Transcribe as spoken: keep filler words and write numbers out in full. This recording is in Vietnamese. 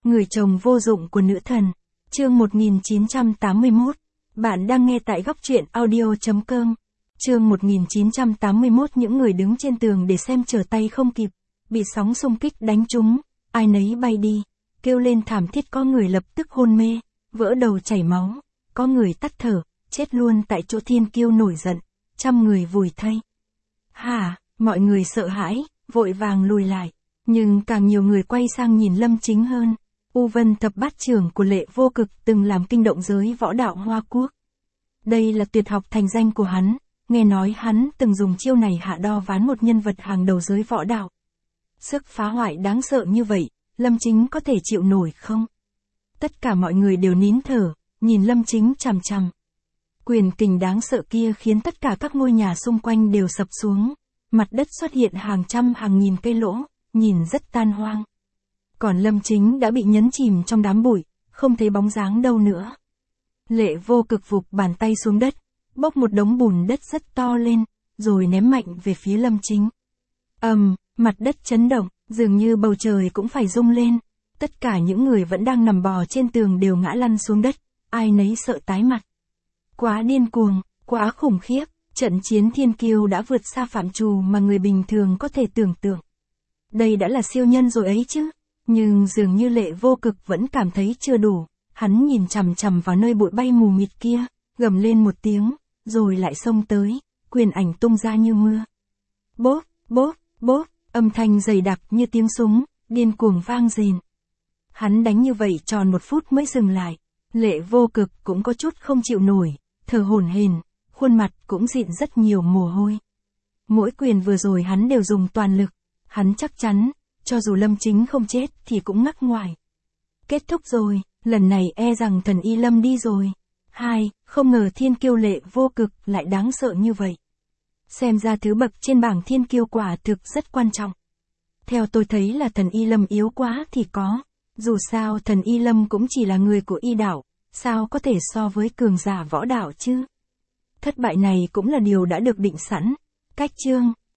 Người chồng vô dụng của nữ thần. Chương một nghìn chín trăm tám mươi mốt. Bạn đang nghe tại góc truyện audio chấm com. Chương một nghìn chín trăm tám mươi mốt. Những người đứng trên tường để xem trở tay không kịp, bị sóng xung kích đánh trúng, ai nấy bay đi, kêu lên thảm thiết, có người lập tức hôn mê, vỡ đầu chảy máu, có người tắt thở, chết luôn tại chỗ. Thiên Kiêu nổi giận, trăm người vùi thây. Hả, mọi người sợ hãi, vội vàng lùi lại, nhưng càng nhiều người quay sang nhìn Lâm Chính hơn. U Vân Thập Bát Trưởng của Lệ Vô Cực từng làm kinh động giới võ đạo Hoa Quốc. Đây là tuyệt học thành danh của hắn, nghe nói hắn từng dùng chiêu này hạ đo ván một nhân vật hàng đầu giới võ đạo. Sức phá hoại đáng sợ như vậy, Lâm Chính có thể chịu nổi không? Tất cả mọi người đều nín thở, nhìn Lâm Chính chằm chằm. Quyền kình đáng sợ kia khiến tất cả các ngôi nhà xung quanh đều sập xuống, mặt đất xuất hiện hàng trăm hàng nghìn cây lỗ, nhìn rất tan hoang. Còn Lâm Chính đã bị nhấn chìm trong đám bụi, không thấy bóng dáng đâu nữa. Lệ Vô Cực vụt bàn tay xuống đất, bốc một đống bùn đất rất to lên, rồi ném mạnh về phía Lâm Chính. Ầm, um, mặt đất chấn động, dường như bầu trời cũng phải rung lên. Tất cả những người vẫn đang nằm bò trên tường đều ngã lăn xuống đất, ai nấy sợ tái mặt. Quá điên cuồng, quá khủng khiếp, trận chiến Thiên Kiêu đã vượt xa phạm trù mà người bình thường có thể tưởng tượng. Đây đã là siêu nhân rồi ấy chứ. Nhưng dường như Lệ Vô Cực vẫn cảm thấy chưa đủ, hắn nhìn chằm chằm vào nơi bụi bay mù mịt kia, gầm lên một tiếng, rồi lại xông tới, quyền ảnh tung ra như mưa. Bốp, bốp, bốp, âm thanh dày đặc như tiếng súng, điên cuồng vang rền. Hắn đánh như vậy tròn một phút mới dừng lại. Lệ Vô Cực cũng có chút không chịu nổi, thở hổn hển, khuôn mặt cũng dịn rất nhiều mồ hôi. Mỗi quyền vừa rồi hắn đều dùng toàn lực, hắn chắc chắn, cho dù Lâm Chính không chết thì cũng ngắc ngoài. Kết thúc rồi, lần này e rằng thần y Lâm đi rồi. Hai, không ngờ Thiên Kiêu Lệ Vô Cực lại đáng sợ như vậy. Xem ra thứ bậc trên bảng Thiên Kiêu quả thực rất quan trọng. Theo tôi thấy là thần y Lâm yếu quá thì có. Dù sao thần y Lâm cũng chỉ là người của y đạo, sao có thể so với cường giả võ đạo chứ. Thất bại này cũng là điều đã được định sẵn. Cách chương.